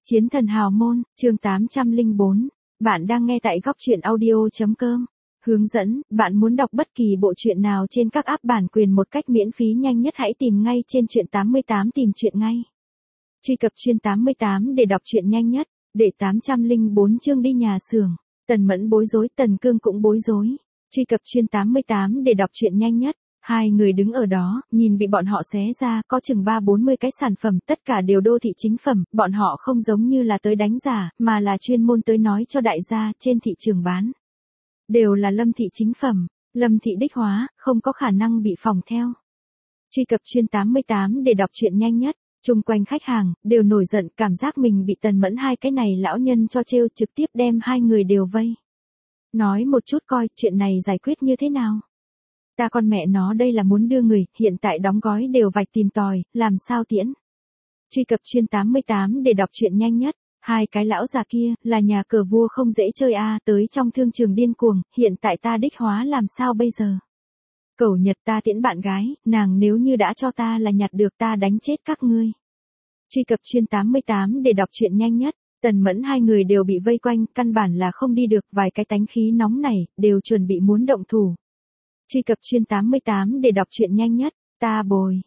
Chiến thần hào môn, chương 804. Bạn đang nghe tại góc truyện audio.com. Hướng dẫn, bạn muốn đọc bất kỳ bộ truyện nào trên các app bản quyền một cách miễn phí nhanh nhất hãy tìm ngay trên truyện 88 tìm truyện ngay. Truy cập truyện 88 để đọc truyện nhanh nhất, để 804 chương đi nhà xưởng. Tần Mẫn bối rối, Tần Cương cũng bối rối. Truy cập truyện 88 để đọc truyện nhanh nhất. Hai người đứng ở đó, nhìn bị bọn họ xé ra, có chừng 3-40 cái sản phẩm, tất cả đều đô thị chính phẩm, bọn họ không giống như là tới đánh giả, mà là chuyên môn tới nói cho đại gia, trên thị trường bán. Đều là Lâm thị chính phẩm, Lâm thị đích hóa, không có khả năng bị phòng theo. Truy cập truyện 88 để đọc truyện nhanh nhất, chung quanh khách hàng, đều nổi giận, cảm giác mình bị Tần Mẫn hai cái này lão nhân cho trêu, trực tiếp đem hai người đều vây. Nói một chút coi, chuyện này giải quyết như thế nào? Ta con mẹ nó đây là muốn đưa người, hiện tại đóng gói đều vạch tìm tòi, làm sao tiễn. Truy cập truyện 88 để đọc truyện nhanh nhất, hai cái lão già kia, là nhà cờ vua không dễ chơi a, tới trong thương trường điên cuồng, hiện tại ta đích hóa làm sao bây giờ. Cẩu Nhật ta tiễn bạn gái, nàng nếu như đã cho ta là nhặt được ta đánh chết các ngươi. Truy cập truyện 88 để đọc truyện nhanh nhất, Tần Mẫn hai người đều bị vây quanh, căn bản là không đi được, vài cái tánh khí nóng này, đều chuẩn bị muốn động thủ. Truy cập truyện 88 để đọc truyện nhanh nhất, ta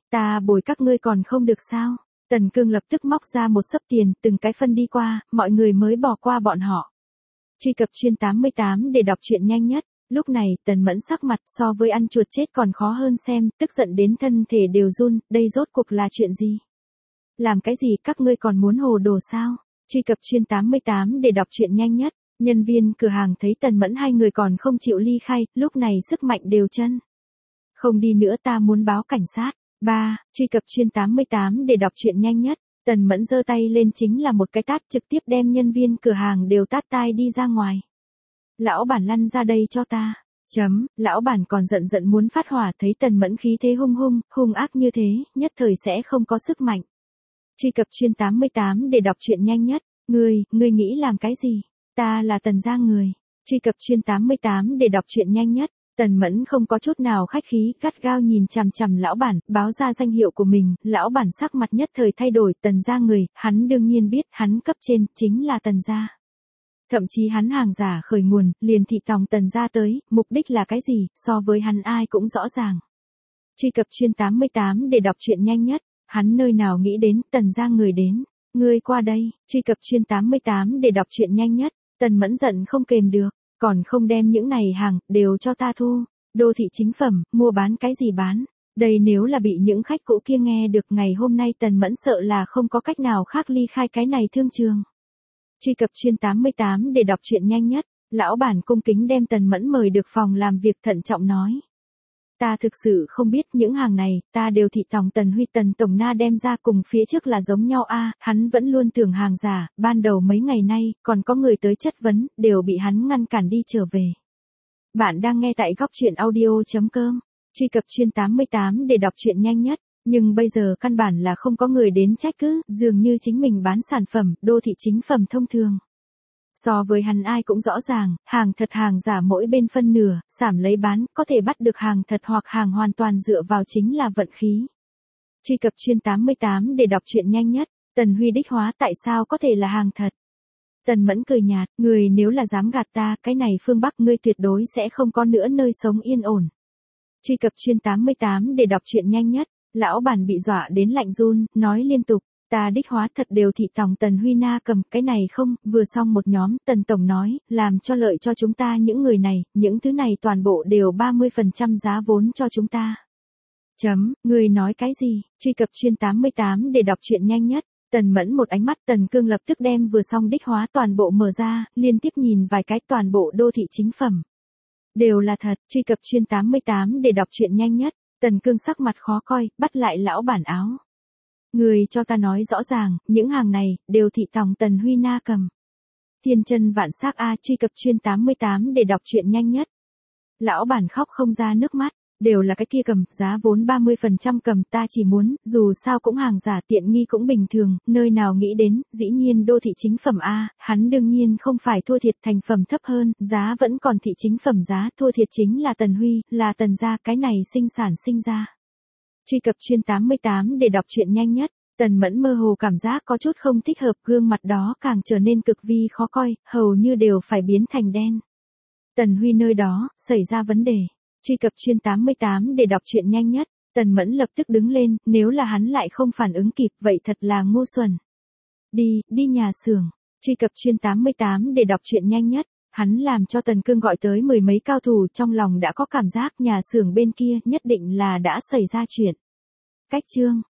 bồi các ngươi còn không được sao. Tần Cương lập tức móc ra một xấp tiền, từng cái phân đi qua, mọi người mới bỏ qua bọn họ. Truy cập truyện 88 để đọc truyện nhanh nhất, lúc này Tần Mẫn sắc mặt so với ăn chuột chết còn khó hơn xem, tức giận đến thân thể đều run, đây rốt cuộc là chuyện gì? Làm cái gì các ngươi còn muốn hồ đồ sao? Truy cập truyện 88 để đọc truyện nhanh nhất. Nhân viên cửa hàng thấy Tần Mẫn hai người còn không chịu ly khai, lúc này sức mạnh đều chân. Không đi nữa ta muốn báo cảnh sát. 3. Truy cập truyện 88 để đọc truyện nhanh nhất. Tần Mẫn giơ tay lên chính là một cái tát trực tiếp đem nhân viên cửa hàng đều tát tai đi ra ngoài. Lão bản lăn ra đây cho ta. Lão bản còn giận muốn phát hỏa thấy Tần Mẫn khí thế hung ác như thế, nhất thời sẽ không có sức mạnh. Truy cập truyện 88 để đọc truyện nhanh nhất. Ngươi nghĩ làm cái gì? Ta là Tần gia người. Truy cập truyện 88 để đọc truyện nhanh nhất. Tần Mẫn không có chút nào khách khí, gắt gao nhìn chằm chằm lão bản, báo ra danh hiệu của mình, lão bản sắc mặt nhất thời thay đổi, Tần gia người, hắn đương nhiên biết, hắn cấp trên, chính là Tần gia. Thậm chí hắn hàng giả khởi nguồn, liền thị tòng Tần gia tới, mục đích là cái gì, so với hắn ai cũng rõ ràng. Truy cập truyện 88 để đọc truyện nhanh nhất, hắn nơi nào nghĩ đến, Tần gia người đến. Ngươi qua đây, truy cập truyện 88 để đọc truyện nhanh nhất. Tần Mẫn giận không kềm được, còn không đem những này hàng, đều cho ta thu. Đô thị chính phẩm, mua bán cái gì bán. Đây nếu là bị những khách cũ kia nghe được ngày hôm nay Tần Mẫn sợ là không có cách nào khác ly khai cái này thương trường. Truy cập truyện 88 để đọc truyện nhanh nhất, lão bản cung kính đem Tần Mẫn mời được phòng làm việc thận trọng nói. Ta thực sự không biết những hàng này, ta đều thị tòng Tần Huy Tần Tổng Na đem ra cùng phía trước là giống nhau a, hắn vẫn luôn tưởng hàng giả, ban đầu mấy ngày nay, còn có người tới chất vấn, đều bị hắn ngăn cản đi trở về. Bạn đang nghe tại góc truyện audio.com, truy cập truyện 88 để đọc truyện nhanh nhất, nhưng bây giờ căn bản là không có người đến trách cứ, dường như chính mình bán sản phẩm, đô thị chính phẩm thông thường. So với hắn ai cũng rõ ràng, hàng thật hàng giả mỗi bên phân nửa, giảm lấy bán, có thể bắt được hàng thật hoặc hàng hoàn toàn dựa vào chính là vận khí. Truy cập truyện 88 để đọc truyện nhanh nhất, Tần Huy đích hóa tại sao có thể là hàng thật. Tần Mẫn cười nhạt, người nếu là dám gạt ta, cái này phương Bắc ngươi tuyệt đối sẽ không có nữa nơi sống yên ổn. Truy cập truyện 88 để đọc truyện nhanh nhất, lão bản bị dọa đến lạnh run, nói liên tục. Ta đích hóa thật đều thị tòng Tần Huy Na cầm, cái này không, vừa xong một nhóm, Tần Tổng nói, làm cho lợi cho chúng ta những người này, những thứ này toàn bộ đều 30% giá vốn cho chúng ta. Người nói cái gì? Truy cập truyện 88 để đọc truyện nhanh nhất, Tần Mẫn một ánh mắt Tần Cương lập tức đem vừa xong đích hóa toàn bộ mở ra, liên tiếp nhìn vài cái toàn bộ đô thị chính phẩm. Đều là thật, truy cập truyện 88 để đọc truyện nhanh nhất, Tần Cương sắc mặt khó coi, bắt lại lão bản áo. Người cho ta nói rõ ràng, những hàng này, đều thị tòng Tần Huy Na cầm. Thiên chân vạn sắc a, truy cập truyện 88 để đọc truyện nhanh nhất. Lão bản khóc không ra nước mắt, đều là cái kia cầm, giá vốn 30% cầm, ta chỉ muốn, dù sao cũng hàng giả tiện nghi cũng bình thường, nơi nào nghĩ đến, dĩ nhiên đô thị chính phẩm a, hắn đương nhiên không phải thua thiệt thành phẩm thấp hơn, giá vẫn còn thị chính phẩm giá, thua thiệt chính là Tần Huy, là Tần gia, cái này sinh sản sinh ra. Truy cập truyện 88 để đọc truyện nhanh nhất. Tần Mẫn mơ hồ cảm giác có chút không thích hợp, gương mặt đó càng trở nên cực vi khó coi, hầu như đều phải biến thành đen. Tần Huy nơi đó, xảy ra vấn đề. Truy cập chuyên 88 để đọc truyện nhanh nhất. Tần Mẫn lập tức đứng lên, nếu là hắn lại không phản ứng kịp vậy thật là ngu xuẩn. Đi nhà xưởng. Truy cập chuyên 88 để đọc truyện nhanh nhất. Hắn làm cho Tần Cương gọi tới mười mấy cao thủ, trong lòng đã có cảm giác nhà xưởng bên kia nhất định là đã xảy ra chuyện. Cách chương